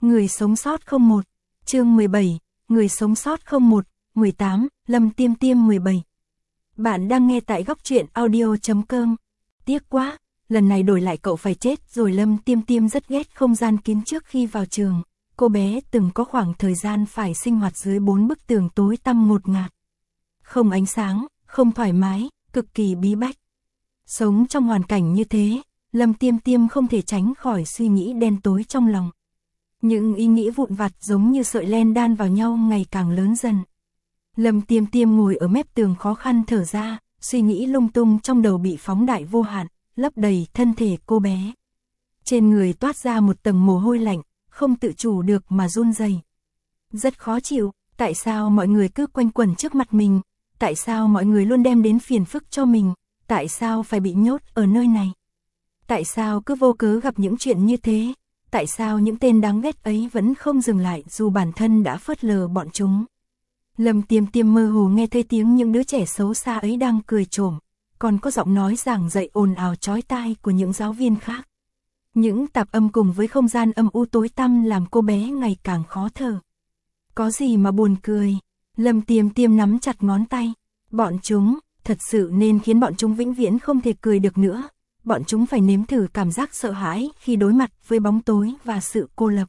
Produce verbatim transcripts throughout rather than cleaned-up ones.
Người sống sót không một, chương mười bảy, người sống sót không một, mười tám, Lâm Tiêm Tiêm mười bảy. Bạn đang nghe tại góc truyện audio chấm com. Tiếc quá, lần này đổi lại cậu phải chết rồi. Lâm Tiêm Tiêm rất ghét không gian kín. Trước khi vào trường, cô bé từng có khoảng thời gian phải sinh hoạt dưới bốn bức tường tối tăm ngột ngạt. Không ánh sáng, không thoải mái, cực kỳ bí bách. Sống trong hoàn cảnh như thế, Lâm Tiêm Tiêm không thể tránh khỏi suy nghĩ đen tối trong lòng. Những ý nghĩ vụn vặt giống như sợi len đan vào nhau ngày càng lớn dần. Lâm Tiêm Tiêm ngồi ở mép tường khó khăn thở ra, suy nghĩ lung tung trong đầu bị phóng đại vô hạn, lấp đầy thân thể cô bé. Trên người toát ra một tầng mồ hôi lạnh, không tự chủ được mà run rẩy. Rất khó chịu, tại sao mọi người cứ quanh quẩn trước mặt mình, tại sao mọi người luôn đem đến phiền phức cho mình, tại sao phải bị nhốt ở nơi này. Tại sao cứ vô cớ gặp những chuyện như thế, tại sao những tên đáng ghét ấy vẫn không dừng lại dù bản thân đã phớt lờ bọn chúng. Lâm Tiêm Tiêm mơ hồ nghe thấy tiếng những đứa trẻ xấu xa ấy đang cười trộm, còn có giọng nói giảng dạy ồn ào chói tai của những giáo viên khác. Những tạp âm cùng với không gian âm u tối tăm làm cô bé ngày càng khó thở. Có gì mà buồn cười? Lâm Tiêm Tiêm nắm chặt ngón tay. Bọn chúng, thật sự nên khiến bọn chúng vĩnh viễn không thể cười được nữa. Bọn chúng phải nếm thử cảm giác sợ hãi khi đối mặt với bóng tối và sự cô lập.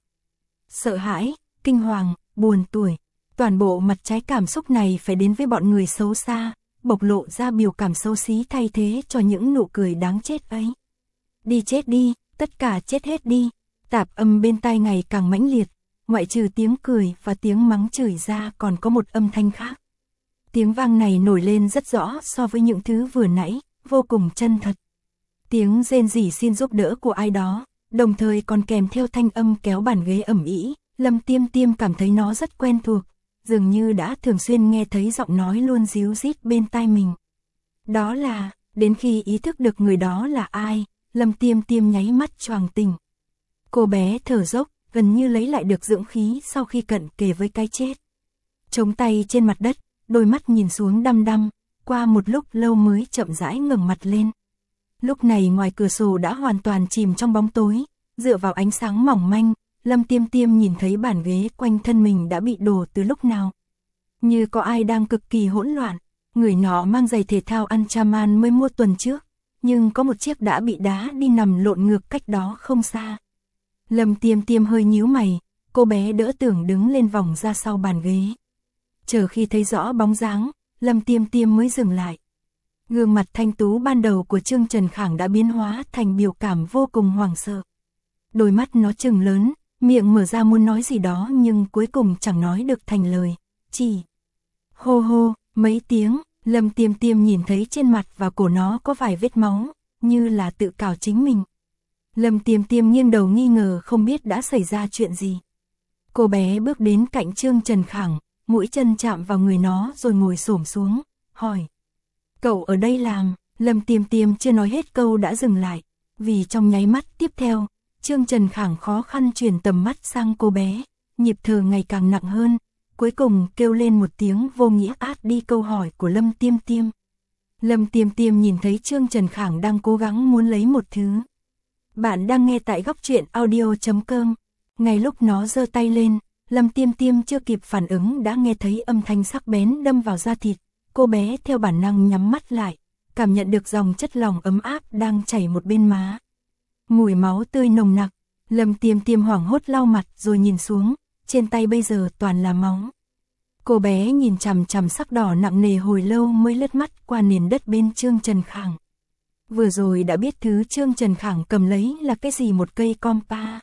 Sợ hãi, kinh hoàng, buồn tủi. Toàn bộ mặt trái cảm xúc này phải đến với bọn người xấu xa, bộc lộ ra biểu cảm xấu xí thay thế cho những nụ cười đáng chết ấy. Đi chết đi, tất cả chết hết đi. Tạp âm bên tai ngày càng mãnh liệt, ngoại trừ tiếng cười và tiếng mắng chửi ra còn có một âm thanh khác. Tiếng vang này nổi lên rất rõ so với những thứ vừa nãy, vô cùng chân thật. Tiếng rên rỉ xin giúp đỡ của ai đó, đồng thời còn kèm theo thanh âm kéo bàn ghế ầm ĩ. Lâm Tiêm Tiêm cảm thấy nó rất quen thuộc, dường như đã thường xuyên nghe thấy giọng nói luôn ríu rít bên tai mình. Đó là, đến khi ý thức được người đó là ai, Lâm Tiêm Tiêm nháy mắt choàng tỉnh. Cô bé thở dốc, gần như lấy lại được dưỡng khí sau khi cận kề với cái chết. Chống tay trên mặt đất, đôi mắt nhìn xuống đăm đăm, qua một lúc lâu mới chậm rãi ngẩng mặt lên. Lúc này ngoài cửa sổ đã hoàn toàn chìm trong bóng tối, dựa vào ánh sáng mỏng manh, Lâm Tiêm Tiêm nhìn thấy bàn ghế quanh thân mình đã bị đổ từ lúc nào. Như có ai đang cực kỳ hỗn loạn, người nọ mang giày thể thao Anchaman mới mua tuần trước, nhưng có một chiếc đã bị đá đi nằm lộn ngược cách đó không xa. Lâm Tiêm Tiêm hơi nhíu mày, cô bé đỡ tưởng đứng lên vòng ra sau bàn ghế. Chờ khi thấy rõ bóng dáng, Lâm Tiêm Tiêm mới dừng lại. Gương mặt thanh tú ban đầu của Trương Trần Khảng đã biến hóa thành biểu cảm vô cùng hoảng sợ. Đôi mắt nó trừng lớn, miệng mở ra muốn nói gì đó nhưng cuối cùng chẳng nói được thành lời, chỉ hô hô mấy tiếng. Lâm Tiêm Tiêm nhìn thấy trên mặt và cổ nó có vài vết máu, như là tự cào chính mình. Lâm Tiêm Tiêm nghiêng đầu nghi ngờ không biết đã xảy ra chuyện gì. Cô bé bước đến cạnh Trương Trần Khảng, mũi chân chạm vào người nó rồi ngồi xổm xuống, hỏi. Cậu ở đây làm? Lâm Tiêm Tiêm chưa nói hết câu đã dừng lại, vì trong nháy mắt tiếp theo, Trương Trần Khảng khó khăn chuyển tầm mắt sang cô bé, nhịp thở ngày càng nặng hơn, cuối cùng kêu lên một tiếng vô nghĩa át đi câu hỏi của Lâm Tiêm Tiêm. Lâm Tiêm Tiêm nhìn thấy Trương Trần Khảng đang cố gắng muốn lấy một thứ. Bạn đang nghe tại góc truyện audio chấm com. Ngay lúc nó giơ tay lên, Lâm Tiêm Tiêm chưa kịp phản ứng đã nghe thấy âm thanh sắc bén đâm vào da thịt. Cô bé theo bản năng nhắm mắt lại, cảm nhận được dòng chất lỏng ấm áp đang chảy một bên má. Mùi máu tươi nồng nặc, Lâm Tiêm Tiêm hoảng hốt lau mặt rồi nhìn xuống, trên tay bây giờ toàn là máu. Cô bé nhìn chằm chằm sắc đỏ nặng nề hồi lâu mới lướt mắt qua nền đất bên Trương Trần Khảng. Vừa rồi đã biết thứ Trương Trần Khảng cầm lấy là cái gì, một cây compa.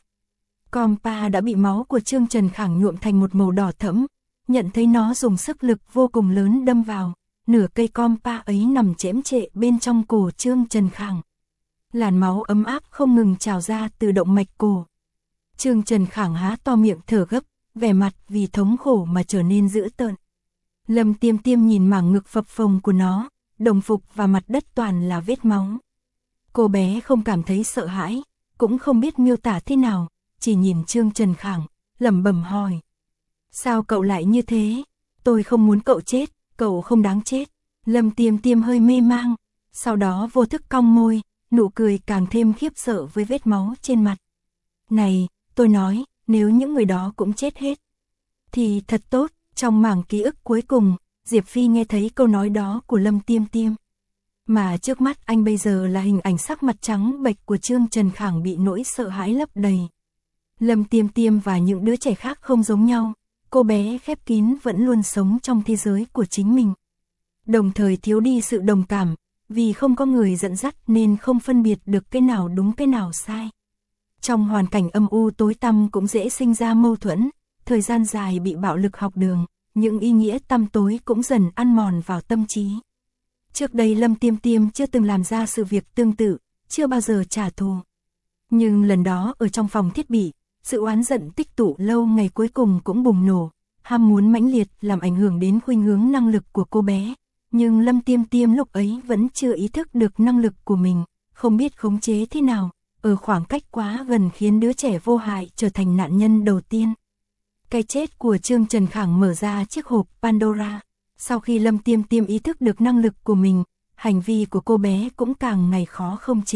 Compa đã bị máu của Trương Trần Khảng nhuộm thành một màu đỏ thẫm, nhận thấy nó dùng sức lực vô cùng lớn đâm vào, nửa cây compa ấy nằm chễm trệ bên trong cổ Trương Trần Khảng. Làn máu ấm áp không ngừng trào ra từ động mạch cổ. Trương Trần Khảng há to miệng thở gấp, vẻ mặt vì thống khổ mà trở nên dữ tợn. Lâm Tiêm Tiêm nhìn mảng ngực phập phồng của nó, đồng phục và mặt đất toàn là vết máu. Cô bé không cảm thấy sợ hãi, cũng không biết miêu tả thế nào, chỉ nhìn Trương Trần Khảng, lẩm bẩm hỏi. Sao cậu lại như thế? Tôi không muốn cậu chết, cậu không đáng chết. Lâm Tiêm Tiêm hơi mê mang, sau đó vô thức cong môi, nụ cười càng thêm khiếp sợ với vết máu trên mặt. Này, tôi nói, nếu những người đó cũng chết hết thì thật tốt. Trong mảng ký ức cuối cùng, Diệp Phi nghe thấy câu nói đó của Lâm Tiêm Tiêm. Mà trước mắt anh bây giờ là hình ảnh sắc mặt trắng bệch của Trương Trần Khảng bị nỗi sợ hãi lấp đầy. Lâm Tiêm Tiêm và những đứa trẻ khác không giống nhau, cô bé khép kín vẫn luôn sống trong thế giới của chính mình. Đồng thời thiếu đi sự đồng cảm, vì không có người dẫn dắt nên không phân biệt được cái nào đúng cái nào sai. Trong hoàn cảnh âm u tối tăm cũng dễ sinh ra mâu thuẫn, thời gian dài bị bạo lực học đường, những ý nghĩa tăm tối cũng dần ăn mòn vào tâm trí. Trước đây Lâm Tiêm Tiêm chưa từng làm ra sự việc tương tự, chưa bao giờ trả thù. Nhưng lần đó ở trong phòng thiết bị, sự oán giận tích tụ lâu ngày cuối cùng cũng bùng nổ, ham muốn mãnh liệt làm ảnh hưởng đến khuynh hướng năng lực của cô bé. Nhưng Lâm Tiêm Tiêm lúc ấy vẫn chưa ý thức được năng lực của mình, không biết khống chế thế nào, ở khoảng cách quá gần khiến đứa trẻ vô hại trở thành nạn nhân đầu tiên. Cái chết của Trương Trần Khảng mở ra chiếc hộp Pandora. Sau khi Lâm Tiêm Tiêm ý thức được năng lực của mình, hành vi của cô bé cũng càng ngày khó khống chế.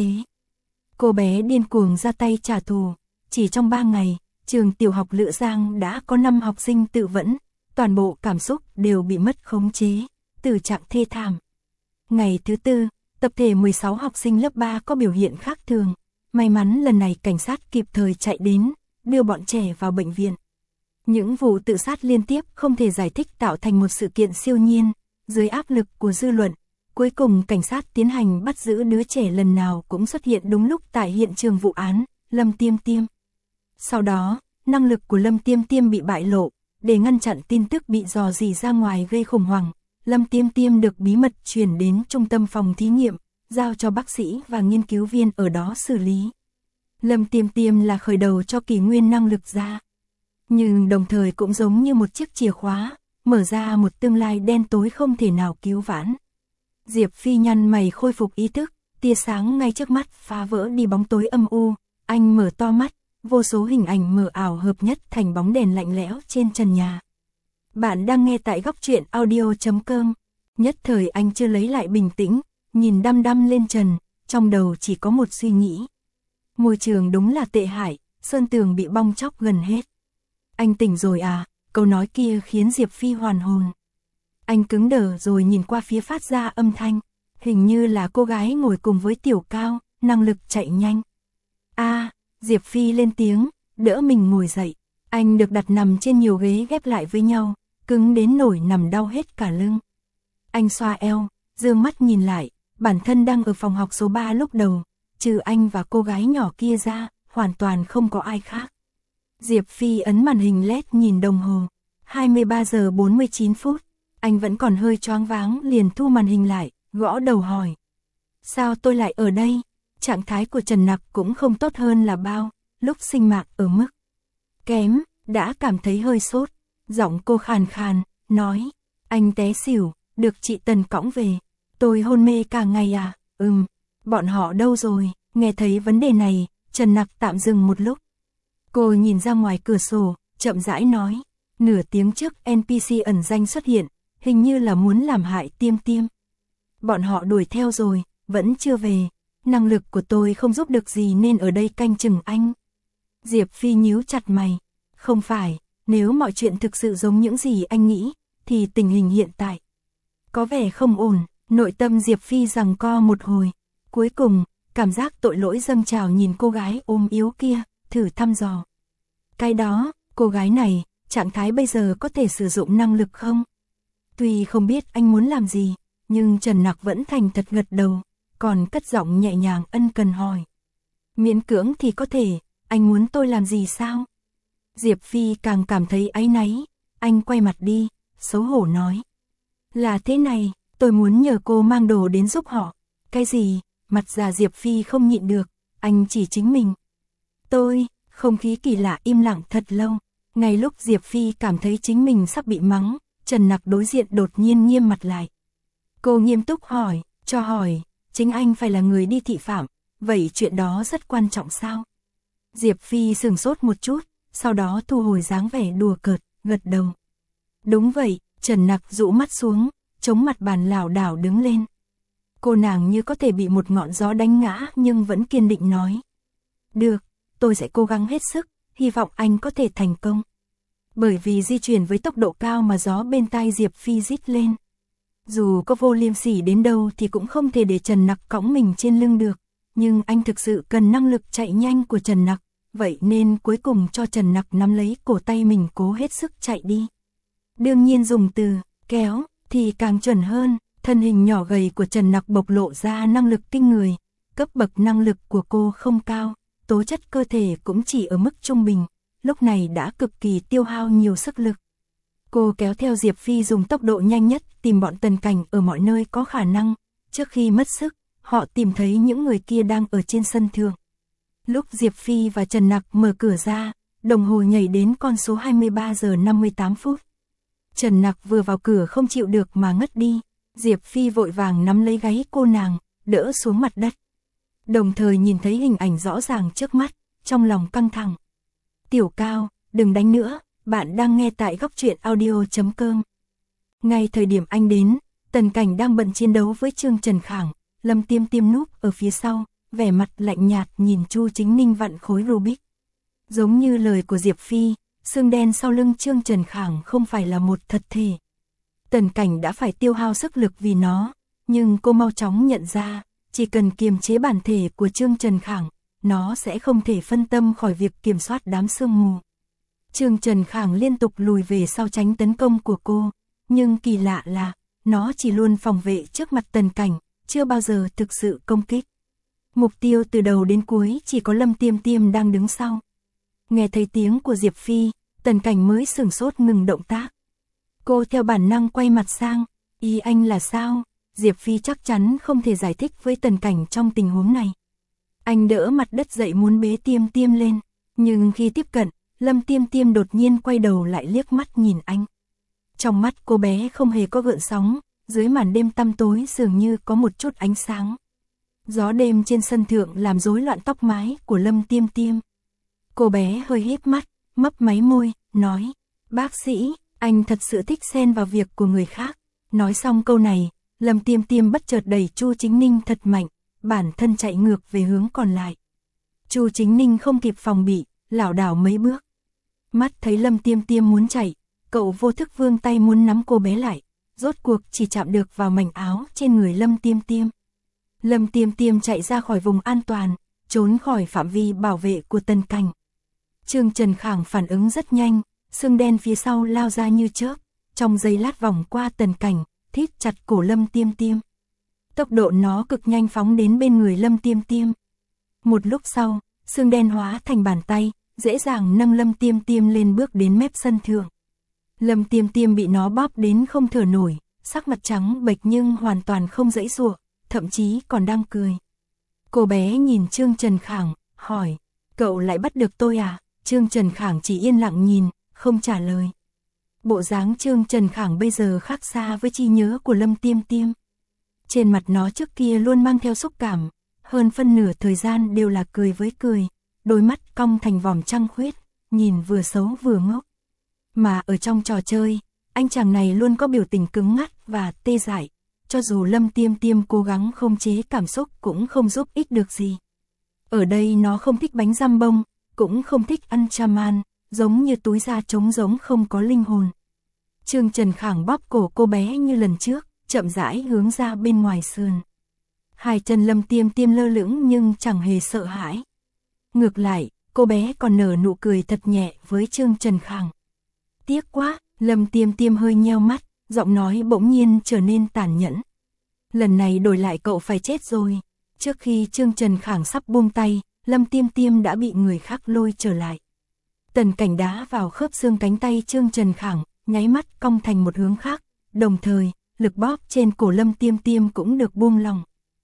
Cô bé điên cuồng ra tay trả thù. Chỉ trong ba ngày, trường tiểu học Lữ Giang đã có năm học sinh tự vẫn, toàn bộ cảm xúc đều bị mất khống chế, tử trạng thê thảm. Ngày thứ tư, tập thể mười sáu học sinh lớp ba có biểu hiện khác thường. May mắn lần này cảnh sát kịp thời chạy đến, đưa bọn trẻ vào bệnh viện. Những vụ tự sát liên tiếp không thể giải thích tạo thành một sự kiện siêu nhiên, dưới áp lực của dư luận. Cuối cùng cảnh sát tiến hành bắt giữ đứa trẻ lần nào cũng xuất hiện đúng lúc tại hiện trường vụ án, Lâm Tiêm Tiêm. Sau đó, năng lực của Lâm Tiêm Tiêm bị bại lộ, để ngăn chặn tin tức bị dò dỉ ra ngoài gây khủng hoảng. Lâm Tiêm Tiêm được bí mật chuyển đến trung tâm phòng thí nghiệm, giao cho bác sĩ và nghiên cứu viên ở đó xử lý. Lâm Tiêm Tiêm là khởi đầu cho kỷ nguyên năng lực ra. Nhưng đồng thời cũng giống như một chiếc chìa khóa, mở ra một tương lai đen tối không thể nào cứu vãn. Diệp Phi nhăn mày khôi phục ý thức, tia sáng ngay trước mắt phá vỡ đi bóng tối âm u, anh mở to mắt, vô số hình ảnh mờ ảo hợp nhất thành bóng đèn lạnh lẽo trên trần nhà. Bạn đang nghe tại góc truyện audio chấm com. Nhất thời anh chưa lấy lại bình tĩnh, nhìn đăm đăm lên trần, trong đầu chỉ có một suy nghĩ. Môi trường đúng là tệ hại, sơn tường bị bong chóc gần hết. Anh tỉnh rồi à? Câu nói kia khiến Diệp Phi hoàn hồn. Anh cứng đờ rồi nhìn qua phía phát ra âm thanh, hình như là cô gái ngồi cùng với Tiểu Cao, năng lực chạy nhanh. A, à, Diệp Phi lên tiếng, đỡ mình ngồi dậy. Anh được đặt nằm trên nhiều ghế ghép lại với nhau, cứng đến nổi nằm đau hết cả lưng. Anh xoa eo, dương mắt nhìn lại, bản thân đang ở phòng học số ba lúc đầu, trừ anh và cô gái nhỏ kia ra, hoàn toàn không có ai khác. Diệp Phi ấn màn hình led nhìn đồng hồ, hai mươi ba giờ bốn mươi chín phút, anh vẫn còn hơi choáng váng liền thu màn hình lại, gõ đầu hỏi. Sao tôi lại ở đây? Trạng thái của Trần Nặc cũng không tốt hơn là bao, lúc sinh mạng ở mức kém, đã cảm thấy hơi sốt, giọng cô khàn khàn, nói, anh té xỉu, được chị Tần cõng về, tôi hôn mê cả ngày à, ừm, bọn họ đâu rồi? Nghe thấy vấn đề này, Trần Nặc tạm dừng một lúc. Cô nhìn ra ngoài cửa sổ, chậm rãi nói, nửa tiếng trước en pê xê ẩn danh xuất hiện, hình như là muốn làm hại Tiêm Tiêm. Bọn họ đuổi theo rồi, vẫn chưa về, năng lực của tôi không giúp được gì nên ở đây canh chừng anh. Diệp Phi nhíu chặt mày, không phải, nếu mọi chuyện thực sự giống những gì anh nghĩ, thì tình hình hiện tại có vẻ không ổn. Nội tâm Diệp Phi giằng co một hồi, cuối cùng, cảm giác tội lỗi dâng trào nhìn cô gái ôm yếu kia, thử thăm dò. Cái đó, cô gái này, trạng thái bây giờ có thể sử dụng năng lực không? Tuy không biết anh muốn làm gì, nhưng Trần Nặc vẫn thành thật gật đầu, còn cất giọng nhẹ nhàng ân cần hỏi. Miễn cưỡng thì có thể, anh muốn tôi làm gì sao? Diệp Phi càng cảm thấy áy náy, anh quay mặt đi, xấu hổ nói. Là thế này, tôi muốn nhờ cô mang đồ đến giúp họ. Cái gì? Mặt già Diệp Phi không nhịn được, anh chỉ chính mình. Tôi, không khí kỳ lạ im lặng thật lâu. Ngay lúc Diệp Phi cảm thấy chính mình sắp bị mắng, Trần Nặc đối diện đột nhiên nghiêm mặt lại. Cô nghiêm túc hỏi, cho hỏi, chính anh phải là người đi thị phạm, vậy chuyện đó rất quan trọng sao? Diệp Phi sửng sốt một chút, sau đó thu hồi dáng vẻ đùa cợt, gật đầu. Đúng vậy, Trần Nặc rũ mắt xuống, chống mặt bàn lảo đảo đứng lên. Cô nàng như có thể bị một ngọn gió đánh ngã nhưng vẫn kiên định nói. Được, tôi sẽ cố gắng hết sức, hy vọng anh có thể thành công. Bởi vì di chuyển với tốc độ cao mà gió bên tai Diệp Phi rít lên. Dù có vô liêm sỉ đến đâu thì cũng không thể để Trần Nặc cõng mình trên lưng được, nhưng anh thực sự cần năng lực chạy nhanh của Trần Nặc, vậy nên cuối cùng cho Trần Nặc nắm lấy cổ tay mình cố hết sức chạy đi. Đương nhiên dùng từ kéo thì càng chuẩn hơn, thân hình nhỏ gầy của Trần Nặc bộc lộ ra năng lực kinh người, cấp bậc năng lực của cô không cao, tố chất cơ thể cũng chỉ ở mức trung bình, lúc này đã cực kỳ tiêu hao nhiều sức lực. Cô kéo theo Diệp Phi dùng tốc độ nhanh nhất tìm bọn Tần Cảnh ở mọi nơi có khả năng, trước khi mất sức, họ tìm thấy những người kia đang ở trên sân thượng. Lúc Diệp Phi và Trần Nặc mở cửa ra, đồng hồ nhảy đến con số hai mươi ba giờ năm mươi tám phút. Trần Nặc vừa vào cửa không chịu được mà ngất đi, Diệp Phi vội vàng nắm lấy gáy cô nàng, đỡ xuống mặt đất. Đồng thời nhìn thấy hình ảnh rõ ràng trước mắt, trong lòng căng thẳng. Tiểu Cao, đừng đánh nữa, bạn đang nghe tại góc truyện audio chấm com. Ngay thời điểm anh đến, Tần Cảnh đang bận chiến đấu với Trương Trần Khảng, Lâm Tiêm Tiêm núp ở phía sau, vẻ mặt lạnh nhạt nhìn Chu Chính Ninh vặn khối Rubik. Giống như lời của Diệp Phi, xương đen sau lưng Trương Trần Khảng không phải là một thật thể. Tần Cảnh đã phải tiêu hao sức lực vì nó, nhưng cô mau chóng nhận ra, chỉ cần kiềm chế bản thể của Trương Trần Khảng, nó sẽ không thể phân tâm khỏi việc kiểm soát đám sương mù. Trương Trần Khảng liên tục lùi về sau tránh tấn công của cô, nhưng kỳ lạ là, nó chỉ luôn phòng vệ trước mặt Tần Cảnh, chưa bao giờ thực sự công kích. Mục tiêu từ đầu đến cuối chỉ có Lâm Tiêm Tiêm đang đứng sau. Nghe thấy tiếng của Diệp Phi, Tần Cảnh mới sửng sốt ngừng động tác. Cô theo bản năng quay mặt sang, ý anh là sao? Diệp Phi chắc chắn không thể giải thích với Tần Cảnh trong tình huống này. Anh đỡ mặt đất dậy muốn bế Tiêm Tiêm lên, nhưng khi tiếp cận, Lâm Tiêm Tiêm đột nhiên quay đầu lại liếc mắt nhìn anh. Trong mắt cô bé không hề có gợn sóng, dưới màn đêm tăm tối dường như có một chút ánh sáng. Gió đêm trên sân thượng làm rối loạn tóc mái của Lâm Tiêm Tiêm. Cô bé hơi híp mắt, mấp máy môi, nói, bác sĩ, anh thật sự thích xen vào việc của người khác. Nói xong câu này, Lâm Tiêm Tiêm bất chợt đẩy Chu Chính Ninh thật mạnh, bản thân chạy ngược về hướng còn lại. Chu Chính Ninh không kịp phòng bị, lảo đảo mấy bước. Mắt thấy Lâm Tiêm Tiêm muốn chạy, cậu vô thức vươn tay muốn nắm cô bé lại, rốt cuộc chỉ chạm được vào mảnh áo trên người Lâm Tiêm Tiêm. Lâm Tiêm Tiêm chạy ra khỏi vùng an toàn, trốn khỏi phạm vi bảo vệ của Tần Cảnh. Trương Trần Khảng phản ứng rất nhanh, xương đen phía sau lao ra như chớp, trong giây lát vòng qua Tần Cảnh, thít chặt cổ Lâm Tiêm Tiêm. Tốc độ nó cực nhanh phóng đến bên người Lâm Tiêm Tiêm. Một lúc sau, xương đen hóa thành bàn tay, dễ dàng nâng Lâm Tiêm Tiêm lên bước đến mép sân thượng. Lâm Tiêm Tiêm bị nó bóp đến không thở nổi, sắc mặt trắng bệch nhưng hoàn toàn không giãy giụa, thậm chí còn đang cười. Cô bé nhìn Trương Trần Khảng, hỏi, cậu lại bắt được tôi à? Trương Trần Khảng chỉ yên lặng nhìn, không trả lời. Bộ dáng Trương Trần Khảng bây giờ khác xa với trí nhớ của Lâm Tiêm Tiêm. Trên mặt nó trước kia luôn mang theo xúc cảm, hơn phân nửa thời gian đều là cười với cười, đôi mắt cong thành vòm trăng khuyết, nhìn vừa xấu vừa ngốc. Mà ở trong trò chơi, anh chàng này luôn có biểu tình cứng ngắt và tê dại, cho dù Lâm Tiêm Tiêm cố gắng không chế cảm xúc cũng không giúp ích được gì. Ở đây nó không thích bánh răm bông, cũng không thích ăn chaman, giống như túi da trống giống không có linh hồn. Trương Trần Khảng bóp cổ cô bé như lần trước, chậm rãi hướng ra bên ngoài sườn. Hai chân Lâm Tiêm Tiêm lơ lửng nhưng chẳng hề sợ hãi. Ngược lại, cô bé còn nở nụ cười thật nhẹ với Trương Trần Khảng. Tiếc quá, Lâm Tiêm Tiêm hơi nheo mắt, giọng nói bỗng nhiên trở nên tàn nhẫn. Lần này đổi lại cậu phải chết rồi. Trước khi Trương Trần Khảng sắp buông tay, Lâm Tiêm Tiêm đã bị người khác lôi trở lại. Tần Cảnh đá vào khớp xương cánh tay Trương Trần Khảng, nháy mắt cong thành một hướng khác, đồng thời, lực bóp trên cổ Lâm Tiêm Tiêm cũng được buông lỏng.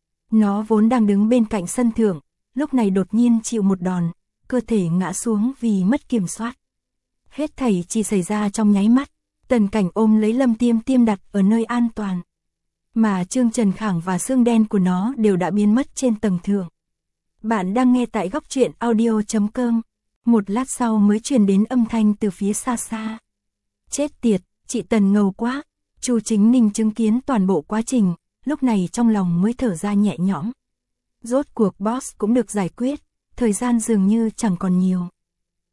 Nó vốn đang đứng bên cạnh sân thượng, lúc này đột nhiên chịu một đòn, cơ thể ngã xuống vì mất kiểm soát. Hết thảy chỉ xảy ra trong nháy mắt, Tần Cảnh ôm lấy Lâm Tiêm Tiêm đặt ở nơi an toàn. Mà Trương Trần Khảng và xương đen của nó đều đã biến mất trên tầng thượng. Bạn đang nghe tại góc truyện audio chấm com. Một lát sau mới truyền đến âm thanh từ phía xa xa. Chết tiệt, chị Tần ngầu quá. Chu Chính Ninh chứng kiến toàn bộ quá trình, lúc này trong lòng mới thở ra nhẹ nhõm. Rốt cuộc boss cũng được giải quyết, thời gian dường như chẳng còn nhiều.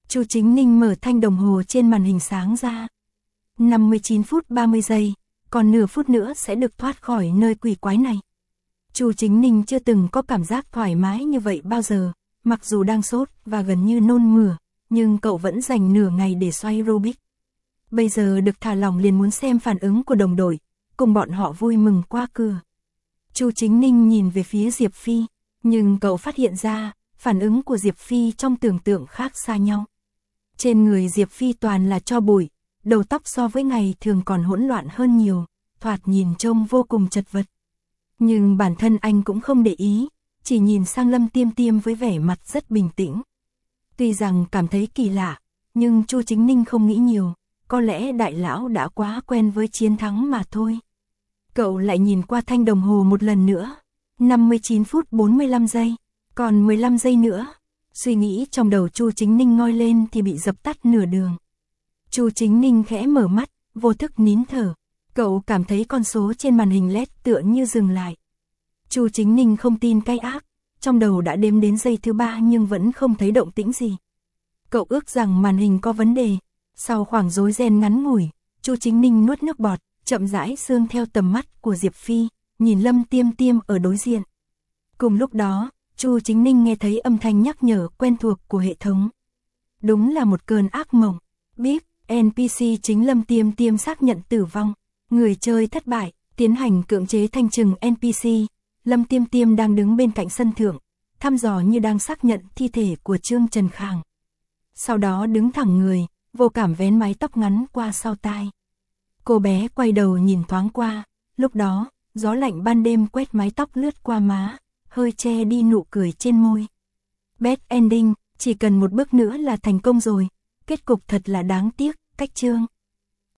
Chu Chính Ninh mở thanh đồng hồ trên màn hình sáng ra. năm mươi chín phút ba mươi giây, còn nửa phút nữa sẽ được thoát khỏi nơi quỷ quái này. Chu Chính Ninh chưa từng có cảm giác thoải mái như vậy bao giờ, mặc dù đang sốt và gần như nôn mửa, nhưng cậu vẫn dành nửa ngày để xoay Rubik. Bây giờ được thả lỏng liền muốn xem phản ứng của đồng đội, cùng bọn họ vui mừng qua cửa. Chu Chính Ninh nhìn về phía Diệp Phi, nhưng cậu phát hiện ra, phản ứng của Diệp Phi trong tưởng tượng khác xa nhau. Trên người Diệp Phi toàn là tro bụi, đầu tóc so với ngày thường còn hỗn loạn hơn nhiều, thoạt nhìn trông vô cùng chật vật. Nhưng bản thân anh cũng không để ý, chỉ nhìn sang Lâm Tiêm Tiêm với vẻ mặt rất bình tĩnh. Tuy rằng cảm thấy kỳ lạ, nhưng Chu Chính Ninh không nghĩ nhiều, có lẽ đại lão đã quá quen với chiến thắng mà thôi. Cậu lại nhìn qua thanh đồng hồ một lần nữa, năm mươi chín phút bốn mươi lăm giây, còn mười lăm giây nữa. Suy nghĩ trong đầu Chu Chính Ninh ngoi lên thì bị dập tắt nửa đường. Chu Chính Ninh khẽ mở mắt, vô thức nín thở. Cậu cảm thấy con số trên màn hình led tựa như dừng lại. Chu Chính Ninh không tin cái ác, trong đầu đã đếm đến giây thứ ba nhưng vẫn không thấy động tĩnh gì. Cậu ước rằng màn hình có vấn đề. Sau khoảng rối ren ngắn ngủi, Chu Chính Ninh nuốt nước bọt, chậm rãi sương theo tầm mắt của Diệp Phi, nhìn Lâm Tiêm Tiêm ở đối diện. Cùng lúc đó, Chu Chính Ninh nghe thấy âm thanh nhắc nhở quen thuộc của hệ thống. Đúng là một cơn ác mộng. Bíp, en pê xê chính Lâm Tiêm Tiêm xác nhận tử vong. Người chơi thất bại, tiến hành cưỡng chế thanh trừng en pê xê. Lâm Tiêm Tiêm đang đứng bên cạnh sân thượng, thăm dò như đang xác nhận thi thể của Trương Trần Khang. Sau đó đứng thẳng người, vô cảm vén mái tóc ngắn qua sau tai. Cô bé quay đầu nhìn thoáng qua, lúc đó, gió lạnh ban đêm quét mái tóc lướt qua má, hơi che đi nụ cười trên môi. Bad ending, chỉ cần một bước nữa là thành công rồi, kết cục thật là đáng tiếc, cách Trương.